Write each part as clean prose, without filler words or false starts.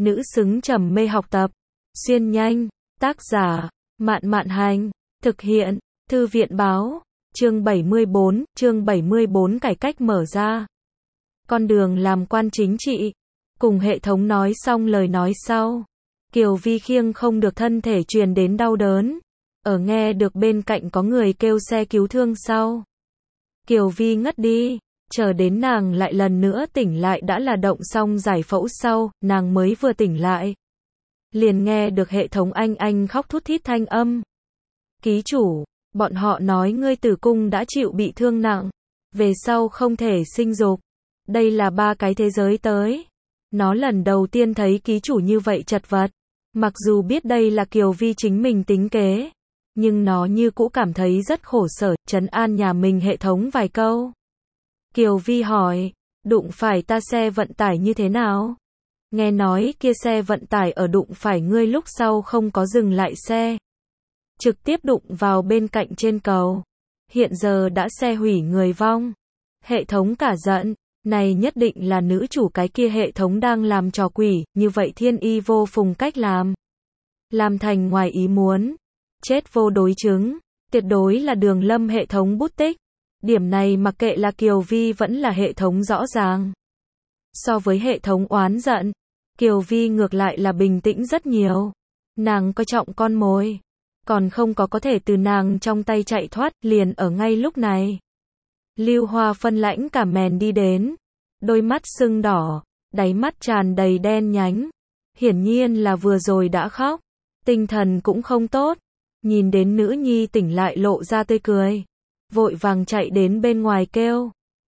nữ xứng trầm mê học tập. Xuyên nhanh, tác giả, Mạn Mạn Hành, thực hiện, Thư viện Báo, chương 74 cải cách mở ra. Con đường làm quan chính trị. Cùng hệ thống nói xong lời nói sau, Kiều Vi khiêng không được thân thể truyền đến đau đớn. Ở nghe được bên cạnh có người kêu xe cứu thương sau, Kiều Vi ngất đi. Chờ đến nàng lại lần nữa tỉnh lại đã là động xong giải phẫu sau, nàng mới vừa tỉnh lại, liền nghe được hệ thống anh khóc thút thít thanh âm. Ký chủ, bọn họ nói ngươi tử cung đã chịu bị thương nặng, về sau không thể sinh dục. Đây là 3 cái thế giới tới. Nó lần đầu tiên thấy ký chủ như vậy chật vật. Mặc dù biết đây là Kiều Vi chính mình tính kế, nhưng nó như cũ cảm thấy rất khổ sở, trấn an nhà mình hệ thống vài câu. Kiều Vi hỏi, đụng phải ta xe vận tải như thế nào? Nghe nói kia xe vận tải ở đụng phải ngươi lúc sau không có dừng lại xe, trực tiếp đụng vào bên cạnh trên cầu. Hiện giờ đã xe hủy người vong. Hệ thống cả giận, này nhất định là nữ chủ cái kia hệ thống đang làm trò quỷ, như vậy thiên y vô phùng cách làm thành ngoài ý muốn, chết vô đối chứng, tuyệt đối là Đường Lâm hệ thống bút tích. Điểm này mặc kệ là Kiều Vi vẫn là hệ thống rõ ràng. So với hệ thống oán giận, Kiều Vi ngược lại là bình tĩnh rất nhiều. Nàng coi trọng con mồi, còn không có thể từ nàng trong tay chạy thoát, liền ở ngay lúc này. Lưu Hoa Phân lãnh cả mèn đi đến, đôi mắt sưng đỏ, đáy mắt tràn đầy đen nhánh. Hiển nhiên là vừa rồi đã khóc, tinh thần cũng không tốt. Nhìn đến nữ nhi tỉnh lại lộ ra tươi cười, vội vàng chạy đến bên ngoài kêu,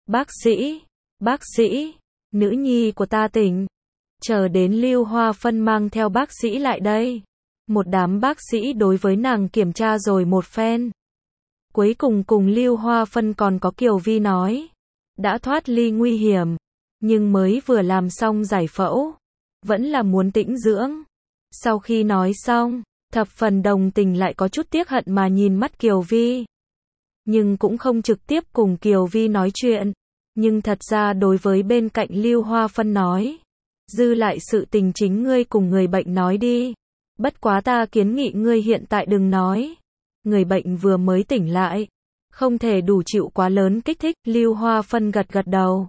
bác sĩ, nữ nhi của ta tỉnh. Chờ đến Lưu Hoa Phân mang theo bác sĩ lại đây, một đám bác sĩ đối với nàng kiểm tra rồi một phen. Cuối cùng cùng Lưu Hoa Phân còn có Kiều Vi nói, đã thoát ly nguy hiểm, nhưng mới vừa làm xong giải phẫu, vẫn là muốn tĩnh dưỡng. Sau khi nói xong, thập phần đồng tình lại có chút tiếc hận mà nhìn mắt Kiều Vi. Nhưng cũng không trực tiếp cùng Kiều Vi nói chuyện, nhưng thật ra đối với bên cạnh Lưu Hoa Phân nói, dư lại sự tình chính ngươi cùng người bệnh nói đi. Bất quá ta kiến nghị ngươi hiện tại đừng nói. Người bệnh vừa mới tỉnh lại, không thể đủ chịu quá lớn kích thích. Lưu Hoa Phân gật đầu.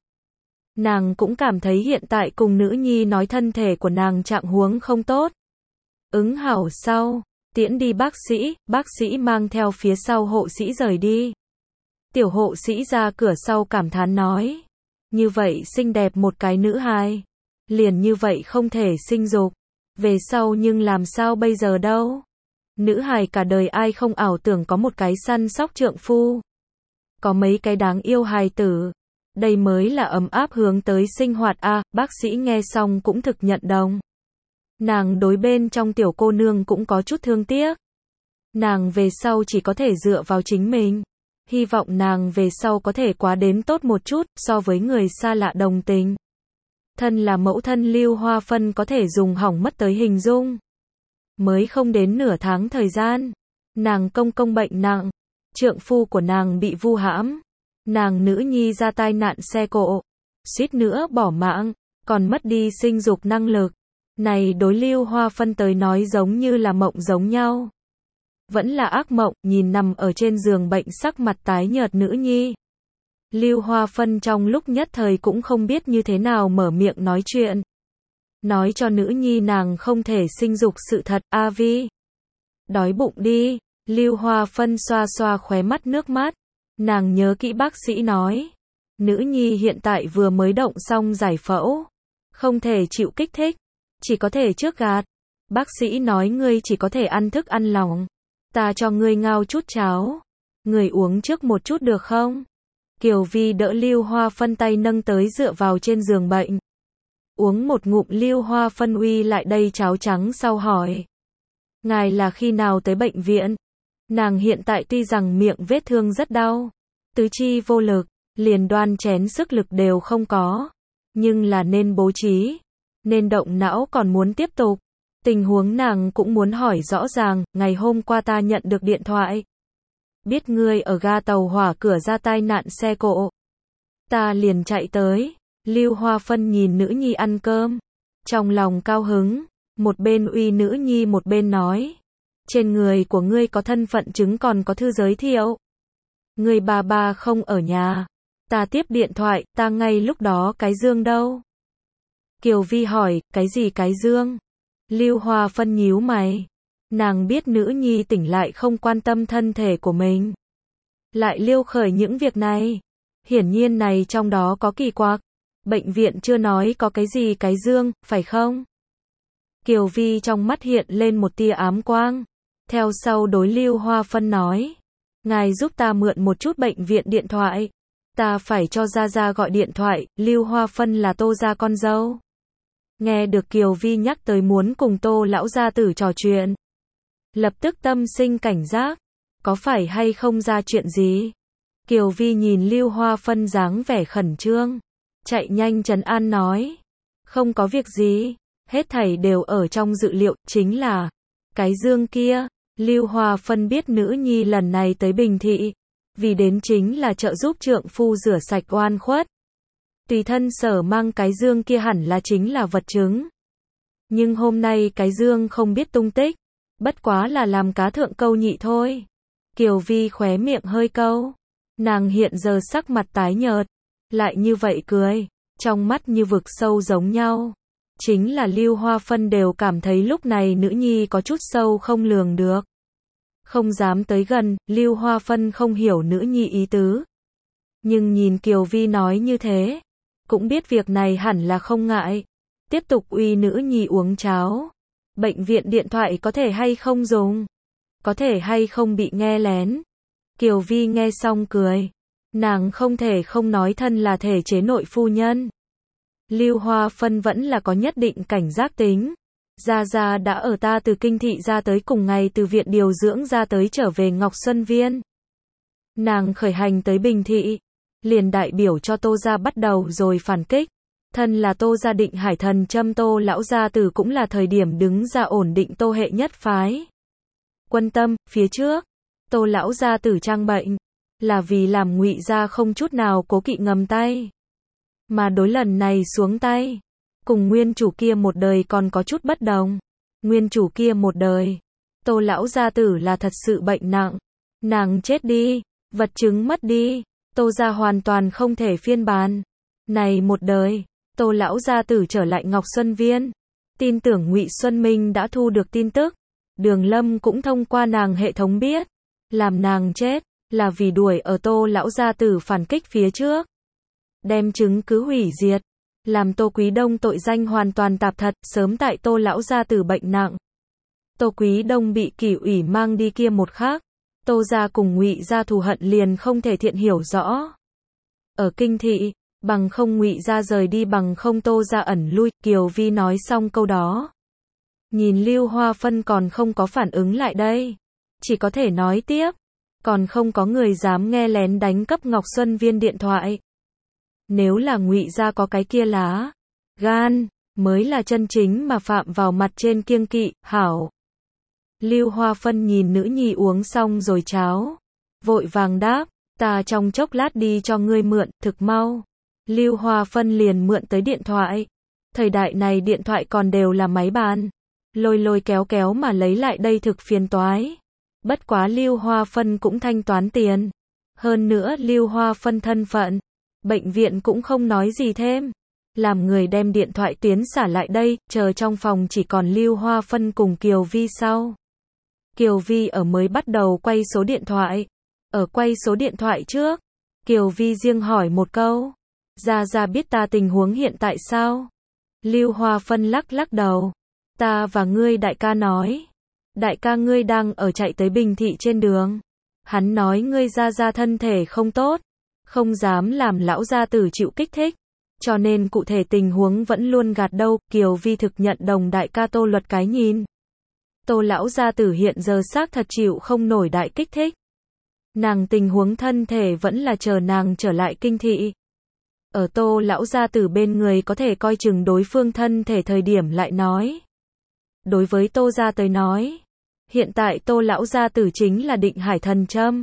Nàng cũng cảm thấy hiện tại cùng nữ nhi nói thân thể của nàng trạng huống không tốt. Ứng hảo sau, tiễn đi bác sĩ mang theo phía sau hộ sĩ rời đi. Tiểu hộ sĩ ra cửa sau cảm thán nói, như vậy xinh đẹp một cái nữ hài, liền như vậy không thể sinh dục, về sau nhưng làm sao bây giờ đâu? Nữ hài cả đời ai không ảo tưởng có một cái săn sóc trượng phu, có mấy cái đáng yêu hài tử, đây mới là ấm áp hướng tới sinh hoạt a. Bác sĩ nghe xong cũng thực nhận đồng. Nàng đối bên trong tiểu cô nương cũng có chút thương tiếc. Nàng về sau chỉ có thể dựa vào chính mình. Hy vọng nàng về sau có thể quá đến tốt một chút, so với người xa lạ đồng tình. Thân là mẫu thân Lưu Hoa Phân có thể dùng hỏng mất tới hình dung. Mới không đến nửa tháng thời gian, nàng công bệnh nặng, trượng phu của nàng bị vu hãm, nàng nữ nhi ra tai nạn xe cộ, suýt nữa bỏ mạng, còn mất đi sinh dục năng lực. Này đối Lưu Hoa Phân tới nói giống như là mộng giống nhau. Vẫn là ác mộng, nhìn nằm ở trên giường bệnh sắc mặt tái nhợt nữ nhi. Lưu Hoa Phân trong lúc nhất thời cũng không biết như thế nào mở miệng nói chuyện. Nói cho nữ nhi nàng không thể sinh dục sự thật. A Vi, đói bụng đi. Lưu Hoa Phân xoa xoa khóe mắt nước mắt. Nàng nhớ kỹ bác sĩ nói, nữ nhi hiện tại vừa mới động xong giải phẫu, không thể chịu kích thích, chỉ có thể trước gạt. Bác sĩ nói ngươi chỉ có thể ăn thức ăn lỏng, ta cho ngươi ngao chút cháo, ngươi uống trước một chút được không? Kiều Vi đỡ Lưu Hoa Phân tay nâng tới dựa vào trên giường bệnh. Uống một ngụm. Lưu Hoa Phân uy lại đây cháo trắng sau hỏi, ngài là khi nào tới bệnh viện? Nàng hiện tại tuy rằng miệng vết thương rất đau, tứ chi vô lực, liền đoan chén sức lực đều không có, nhưng là nên bố trí, nên động não còn muốn tiếp tục. Tình huống nàng cũng muốn hỏi rõ ràng. Ngày hôm qua ta nhận được điện thoại, biết ngươi ở ga tàu hỏa cửa ra tai nạn xe cộ, ta liền chạy tới. Lưu Hoa Phân nhìn nữ nhi ăn cơm, Trong lòng cao hứng, một bên uy nữ nhi một bên nói. Trên người của ngươi có thân phận chứng còn có thư giới thiệu. Ngươi bà bà không ở nhà. Ta tiếp điện thoại, ta ngay lúc đó cái dương đâu? Kiều Vi hỏi, cái gì cái dương? Lưu Hoa Phân nhíu mày. Nàng biết nữ nhi tỉnh lại không quan tâm thân thể của mình. Lại liêu khởi những việc này. Hiển nhiên này trong đó có kỳ quặc. Bệnh viện chưa nói có cái gì cái dương, phải không? Kiều Vi trong mắt hiện lên một tia ám quang. Theo sau đối Lưu Hoa Phân nói. Ngài giúp ta mượn một chút bệnh viện điện thoại. Ta phải cho Gia Gia gọi điện thoại, Lưu Hoa Phân là Tô gia con dâu. Nghe được Kiều Vi nhắc tới muốn cùng Tô lão gia tử trò chuyện. Lập tức tâm sinh cảnh giác. Có phải hay không ra chuyện gì? Kiều Vi nhìn Lưu Hoa Phân dáng vẻ khẩn trương. Chạy nhanh trấn an nói. Không có việc gì. Hết thảy đều ở trong dự liệu, chính là cái dương kia. Lưu Hoa Phân biết nữ nhi lần này tới Bình Thị. Vì đến chính là trợ giúp trượng phu rửa sạch oan khuất. Tùy thân sở mang cái dương kia hẳn là chính là vật chứng. Nhưng hôm nay cái dương không biết tung tích. Bất quá là làm cá thượng câu nhị thôi. Kiều Vi khóe miệng hơi câu. Nàng hiện giờ sắc mặt tái nhợt. Lại như vậy cười. Trong mắt như vực sâu giống nhau. Chính là Lưu Hoa Phân đều cảm thấy lúc này nữ nhi có chút sâu không lường được. Không dám tới gần, Lưu Hoa Phân không hiểu nữ nhi ý tứ. Nhưng nhìn Kiều Vi nói như thế, cũng biết việc này hẳn là không ngại. Tiếp tục uy nữ nhi uống cháo. Bệnh viện điện thoại có thể hay không dùng? Có thể hay không bị nghe lén? Kiều Vi nghe xong cười. Nàng không thể không nói thân là thể chế nội phu nhân. Lưu Hoa Phân vẫn là có nhất định cảnh giác tính. Gia Gia đã ở ta từ Kinh Thị ra tới cùng ngày từ viện điều dưỡng ra tới trở về Ngọc Xuân Viên. Nàng khởi hành tới Bình Thị. Liền đại biểu cho Tô gia bắt đầu rồi phản kích. Thân là Tô gia Định Hải Thần Châm Tô lão gia tử cũng là thời điểm đứng ra ổn định Tô hệ nhất phái. Quân tâm, phía trước, Tô lão gia tử trang bệnh. Là vì làm Ngụy gia không chút nào cố kỵ ngầm tay. Mà đối lần này xuống tay. Cùng nguyên chủ kia một đời còn có chút bất đồng. Nguyên chủ kia một đời. Tô lão gia tử là thật sự bệnh nặng. Nàng chết đi. Vật chứng mất đi. Tô gia hoàn toàn không thể phiên bản. Này một đời. Tô lão gia tử trở lại Ngọc Xuân Viên. Tin tưởng Ngụy Xuân Minh đã thu được tin tức. Đường Lâm cũng thông qua nàng hệ thống biết. Làm nàng chết. Là vì đuổi ở Tô lão gia tử phản kích phía trước. Đem chứng cứ hủy diệt. Làm Tô Quý Đông tội danh hoàn toàn tạp thật, sớm tại Tô lão gia tử bệnh nặng. Tô Quý Đông bị kỷ ủy mang đi kia một khắc. Tô gia cùng Ngụy gia thù hận liền không thể thiện hiểu rõ. Ở Kinh Thị, bằng không Ngụy gia rời đi bằng không Tô gia ẩn lui, Kiều Vi nói xong câu đó. Nhìn Lưu Hoa Phân còn không có phản ứng lại đây. Chỉ có thể nói tiếp. Còn không có người dám nghe lén đánh cắp Ngọc Xuân Viên điện thoại. Nếu là Ngụy gia có cái kia lá gan, mới là chân chính mà phạm vào mặt trên kiêng kỵ, hảo. Lưu Hoa Phân nhìn nữ nhi uống xong rồi cháo. Vội vàng đáp, ta trong chốc lát đi cho ngươi mượn, thực mau. Lưu Hoa Phân liền mượn tới điện thoại. Thời đại này điện thoại còn đều là máy bàn. Lôi lôi kéo kéo mà lấy lại đây thực phiền toái. Bất quá Lưu Hoa Phân cũng thanh toán tiền. Hơn nữa Lưu Hoa Phân thân phận. Bệnh viện cũng không nói gì thêm. Làm người đem điện thoại tuyến xả lại đây, chờ trong phòng chỉ còn Lưu Hoa Phân cùng Kiều Vi sau. Kiều Vi ở mới bắt đầu quay số điện thoại. Ở quay số điện thoại trước, Kiều Vi riêng hỏi một câu. Gia Gia biết ta tình huống hiện tại sao? Lưu Hoa Phân lắc lắc đầu. Ta và ngươi đại ca nói. Đại ca ngươi đang ở chạy tới Bình Thị trên đường. Hắn nói ngươi Gia Gia thân thể không tốt. Không dám làm lão gia tử chịu kích thích. Cho nên cụ thể tình huống vẫn luôn gạt đâu. Kiều Vi thực nhận đồng đại ca Tô Luật cái nhìn. Tô lão gia tử hiện giờ xác thật chịu không nổi đại kích thích. Nàng tình huống thân thể vẫn là chờ nàng trở lại Kinh Thị. Ở Tô lão gia tử bên người có thể coi chừng đối phương thân thể thời điểm lại nói. Đối với Tô gia tới nói, hiện tại Tô lão gia tử chính là Định Hải Thần Châm.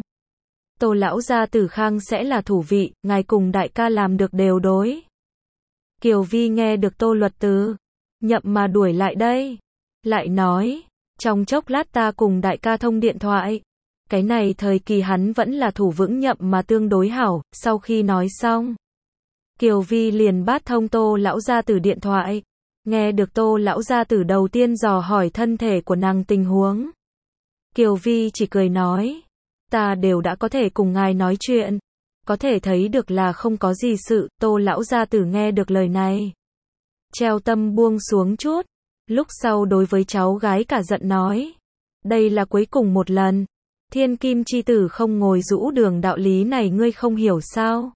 Tô lão gia tử Khang sẽ là thủ vị, ngài cùng đại ca làm được đều đối. Kiều Vi nghe được Tô Luật từ Nhậm mà đuổi lại đây. Lại nói, trong chốc lát ta cùng đại ca thông điện thoại. Cái này thời kỳ hắn vẫn là thủ vững Nhậm mà tương đối hảo, sau khi nói xong. Kiều Vi liền bắt thông Tô lão gia tử điện thoại. Nghe được Tô lão gia tử đầu tiên dò hỏi thân thể của nàng tình huống. Kiều Vi chỉ cười nói, ta đều đã có thể cùng ngài nói chuyện. Có thể thấy được là không có gì sự. Tô lão gia tử nghe được lời này. Treo tâm buông xuống chút. Lúc sau đối với cháu gái cả giận nói. Đây là cuối cùng một lần. Thiên kim chi tử không ngồi rũ đường đạo lý này ngươi không hiểu sao.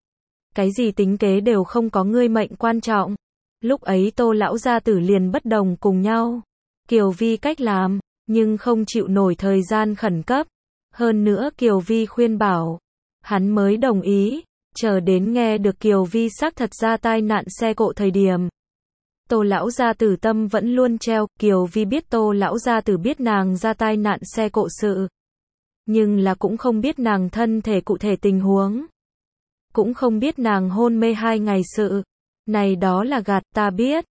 Cái gì tính kế đều không có ngươi mệnh quan trọng. Lúc ấy Tô lão gia tử liền bất đồng cùng nhau. Kiều Vi cách làm, nhưng không chịu nổi thời gian khẩn cấp. Hơn nữa Kiều Vi khuyên bảo. Hắn mới đồng ý. Chờ đến nghe được Kiều Vi xác thật ra tai nạn xe cộ thời điểm. Tô lão gia tử tâm vẫn luôn treo. Kiều Vi biết Tô lão gia tử biết nàng ra tai nạn xe cộ sự. Nhưng là cũng không biết nàng thân thể cụ thể tình huống. Cũng không biết nàng hôn mê 2 ngày sự. Này đó là gạt ta biết.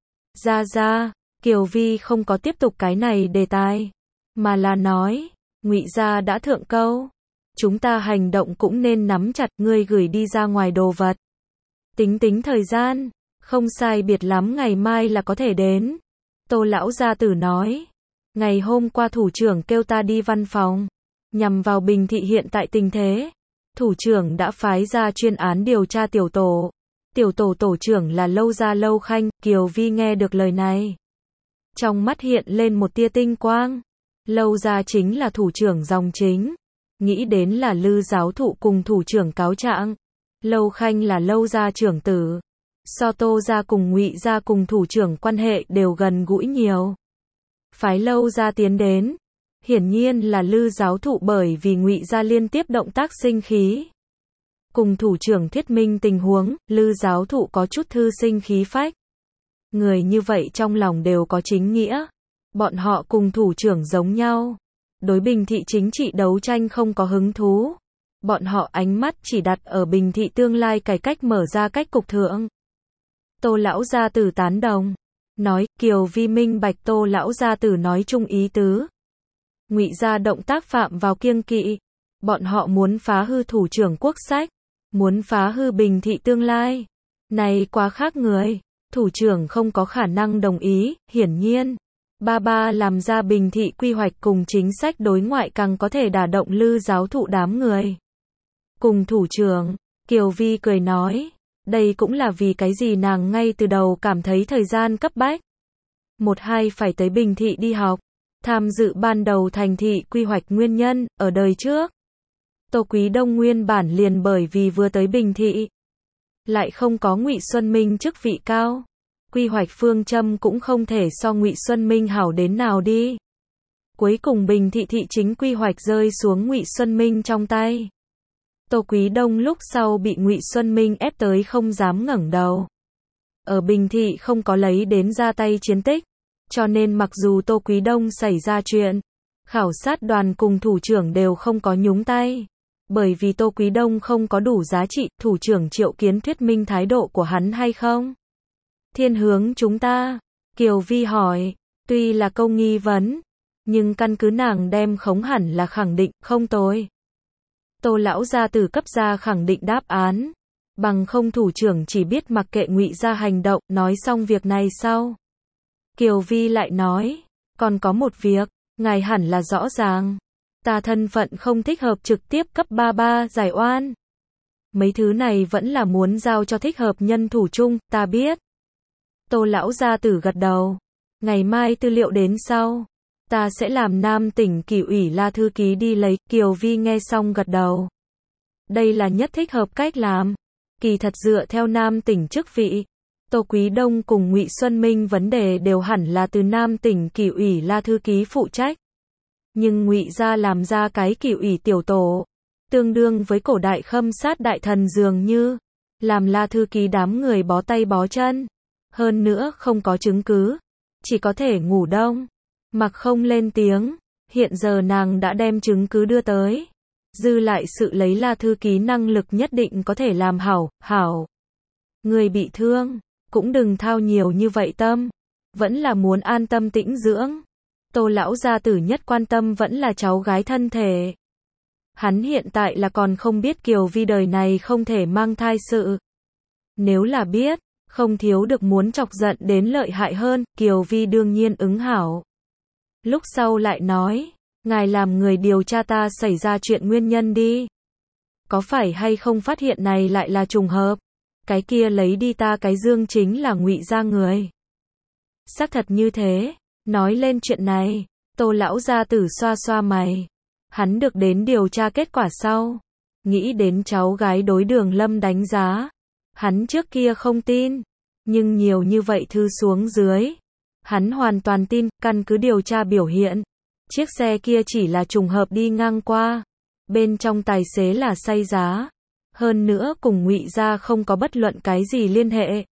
Ra, Kiều Vi không có tiếp tục cái này đề tài. Mà là nói, Ngụy gia đã thượng câu. Chúng ta hành động cũng nên nắm chặt, ngươi gửi đi ra ngoài đồ vật. Tính thời gian, không sai biệt lắm ngày mai là có thể đến. Tô lão gia tử nói, ngày hôm qua thủ trưởng kêu ta đi văn phòng, nhằm vào Bình Thị hiện tại tình thế. Thủ trưởng đã phái ra chuyên án điều tra tiểu tổ. Tiểu tổ tổ trưởng là Lâu Gia Lâu Khanh. Kiều Vi nghe được lời này. Trong mắt hiện lên một tia tinh quang. Lâu Gia chính là thủ trưởng dòng chính. Nghĩ đến là Lư giáo thụ cùng thủ trưởng cáo trạng. Lâu Khanh là Lâu Gia trưởng tử. So Tô Gia cùng Ngụy Gia cùng thủ trưởng quan hệ đều gần gũi nhiều. Phái Lâu Gia tiến đến. Hiển nhiên là Lư giáo thụ bởi vì Ngụy Gia liên tiếp động tác sinh khí. Cùng thủ trưởng thuyết minh tình huống, Lư giáo thụ có chút thư sinh khí phách. Người như vậy trong lòng đều có chính nghĩa. Bọn họ cùng thủ trưởng giống nhau. Đối Bình Thị chính trị đấu tranh không có hứng thú. Bọn họ ánh mắt chỉ đặt ở Bình Thị tương lai cải cách mở ra cách cục thượng. Tô lão gia tử tán đồng. Nói, Kiều Vi minh bạch Tô lão gia tử nói chung ý tứ. Ngụy gia động tác phạm vào kiêng kỵ. Bọn họ muốn phá hư thủ trưởng quốc sách. Muốn phá hư Bình Thị tương lai. Này quá khác người. Thủ trưởng không có khả năng đồng ý, hiển nhiên. Ba làm ra Bình Thị quy hoạch cùng chính sách đối ngoại càng có thể đả động Lư giáo thụ đám người. Cùng thủ trưởng, Kiều Vi cười nói. Đây cũng là vì cái gì nàng ngay từ đầu cảm thấy thời gian cấp bách. 1-2 phải tới Bình Thị đi học. Tham dự ban đầu thành thị quy hoạch nguyên nhân, ở đời trước. Tô Quý Đông nguyên bản liền bởi vì vừa tới Bình Thị. Lại không có Ngụy Xuân Minh chức vị cao. Quy hoạch phương châm cũng không thể so Ngụy Xuân Minh hảo đến nào đi. Cuối cùng Bình Thị thị chính quy hoạch rơi xuống Ngụy Xuân Minh trong tay. Tô Quý Đông lúc sau bị Ngụy Xuân Minh ép tới không dám ngẩng đầu. Ở Bình Thị không có lấy đến ra tay chiến tích. Cho nên mặc dù Tô Quý Đông xảy ra chuyện, khảo sát đoàn cùng thủ trưởng đều không có nhúng tay. Bởi vì Tô Quý Đông không có đủ giá trị, thủ trưởng Triệu Kiến thuyết minh thái độ của hắn hay không? Thiên hướng chúng ta. Kiều Vi hỏi, tuy là câu nghi vấn, nhưng căn cứ nàng đem khống hẳn là khẳng định, không tồi. Tô lão gia tử cấp ra khẳng định đáp án. Bằng không thủ trưởng chỉ biết mặc kệ Ngụy gia hành động, nói xong việc này sau. Kiều Vi lại nói, còn có một việc, ngài hẳn là rõ ràng. Ta thân phận không thích hợp trực tiếp cấp ba giải oan. Mấy thứ này vẫn là muốn giao cho thích hợp nhân thủ chung, ta biết. Tô lão gia tử gật đầu. Ngày mai tư liệu đến sau. Ta sẽ làm Nam tỉnh Kỷ ủy La thư ký đi lấy. Kiều Vi nghe xong gật đầu. Đây là nhất thích hợp cách làm. Kỳ thật dựa theo Nam tỉnh chức vị. Tô Quý Đông cùng Ngụy Xuân Minh vấn đề đều hẳn là từ Nam tỉnh Kỷ ủy La thư ký phụ trách. Nhưng Ngụy gia làm ra cái Kỷ ủy tiểu tổ. Tương đương với cổ đại khâm sát đại thần dường như. Làm La thư ký đám người bó tay bó chân. Hơn nữa không có chứng cứ. Chỉ có thể ngủ đông. Mặc không lên tiếng. Hiện giờ nàng đã đem chứng cứ đưa tới. Dư lại sự lấy La thư ký năng lực nhất định có thể làm hảo. Người bị thương. Cũng đừng thao nhiều như vậy tâm. vẫn là muốn an tâm tĩnh dưỡng. Tô lão gia tử nhất quan tâm vẫn là cháu gái thân thể. Hắn hiện tại là còn không biết Kiều Vi đời này không thể mang thai sự. Nếu là biết, không thiếu được muốn chọc giận đến lợi hại hơn, Kiều Vi đương nhiên ứng hảo. Lúc sau lại nói, ngài làm người điều tra ta xảy ra chuyện nguyên nhân đi. Có phải hay không phát hiện này lại là trùng hợp? Cái kia lấy đi ta cái dương chính là Ngụy gia người. Xác thật như thế, nói lên chuyện này, Tô lão gia tử xoa xoa mày. Hắn được đến điều tra kết quả sau, nghĩ đến cháu gái đối Đường Lâm đánh giá. Hắn trước kia không tin, nhưng nhiều như vậy thư xuống dưới, hắn hoàn toàn tin, căn cứ điều tra biểu hiện, chiếc xe kia chỉ là trùng hợp đi ngang qua, bên trong tài xế là say giá, hơn nữa cùng Ngụy gia không có bất luận cái gì liên hệ.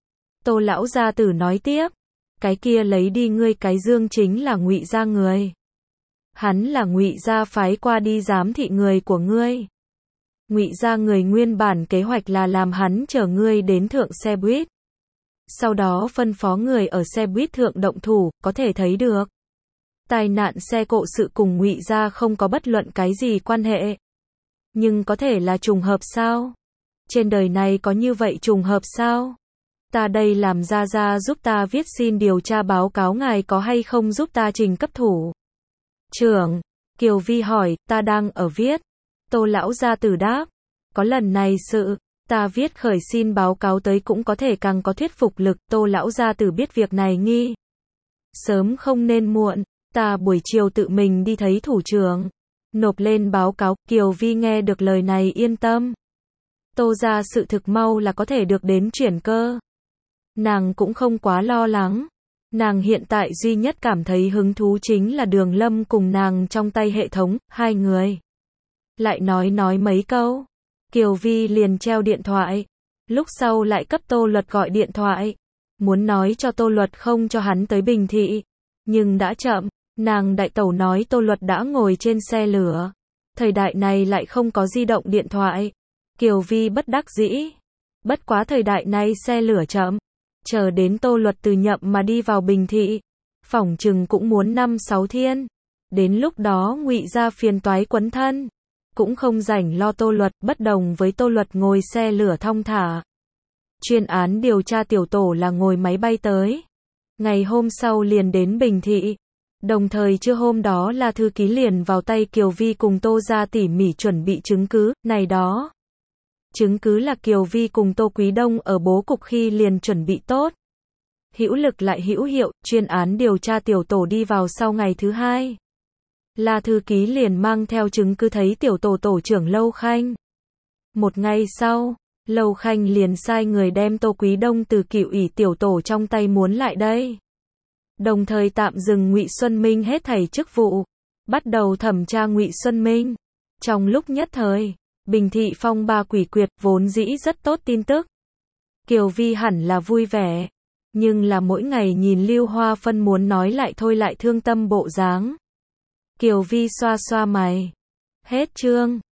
Tô lão gia tử nói tiếp, cái kia lấy đi ngươi cái dương chính là Ngụy gia người. Hắn là Ngụy gia phái qua đi giám thị người của ngươi. Ngụy gia người nguyên bản kế hoạch là làm hắn chở ngươi đến thượng xe buýt. Sau đó phân phó người ở xe buýt thượng động thủ, có thể thấy được. Tai nạn xe cộ sự cùng Ngụy gia không có bất luận cái gì quan hệ. Nhưng có thể là trùng hợp sao? Trên đời này có như vậy trùng hợp sao? Ta đây làm gia gia giúp ta viết xin điều tra báo cáo ngài có hay không giúp ta trình cấp thủ. Trưởng, Kiều Vi hỏi, ta đang ở viết. Tô lão gia tử đáp, có lần này sự, ta viết khởi xin báo cáo tới cũng có thể càng có thuyết phục lực. Tô lão gia tử biết việc này nghi sớm không nên muộn, ta buổi chiều tự mình đi thấy thủ trưởng, nộp lên báo cáo. Kiều Vi nghe được lời này yên tâm. Tô gia sự thực mau là có thể được đến chuyển cơ. Nàng cũng không quá lo lắng. Nàng hiện tại duy nhất cảm thấy hứng thú chính là Đường Lâm cùng nàng trong tay hệ thống, hai người. Lại nói mấy câu, Kiều Vi liền treo điện thoại. Lúc sau lại cấp Tô Luật gọi điện thoại, muốn nói cho Tô Luật không cho hắn tới Bình Thị. Nhưng đã chậm, nàng đại tẩu nói Tô Luật đã ngồi trên xe lửa. Thời đại này lại không có di động điện thoại. Kiều Vi bất đắc dĩ. Bất quá thời đại này xe lửa chậm. Chờ đến Tô Luật từ Nhậm mà đi vào Bình Thị, phỏng chừng cũng muốn 5-6 thiên. Đến lúc đó Ngụy gia phiền toái quấn thân, cũng không rảnh lo Tô Luật, bất đồng với Tô Luật ngồi xe lửa thong thả. Chuyên án điều tra tiểu tổ là ngồi máy bay tới. Ngày hôm sau liền đến Bình Thị. Đồng thời trưa hôm đó là thư ký liền vào tay Kiều Vi cùng Tô gia tỉ mỉ chuẩn bị chứng cứ, này đó. Chứng cứ là Kiều Vi cùng Tô Quý Đông ở bố cục khi liền chuẩn bị tốt. Hữu lực lại hữu hiệu, chuyên án điều tra tiểu tổ đi vào sau ngày thứ hai. La thư ký liền mang theo chứng cứ thấy tiểu tổ tổ trưởng Lâu Khanh. Một ngày sau, Lâu Khanh liền sai người đem Tô Quý Đông từ Cựu ủy tiểu tổ trong tay muốn lại đây. Đồng thời tạm dừng Ngụy Xuân Minh hết thảy chức vụ, bắt đầu thẩm tra Ngụy Xuân Minh. Trong lúc nhất thời, Bình Thị phong ba quỷ quyệt, vốn dĩ rất tốt tin tức. Kiều Vi hẳn là vui vẻ, nhưng là mỗi ngày nhìn Lưu Hoa Phân muốn nói lại thôi lại thương tâm bộ dáng. Kiều Vi xoa xoa mày. Hết chương.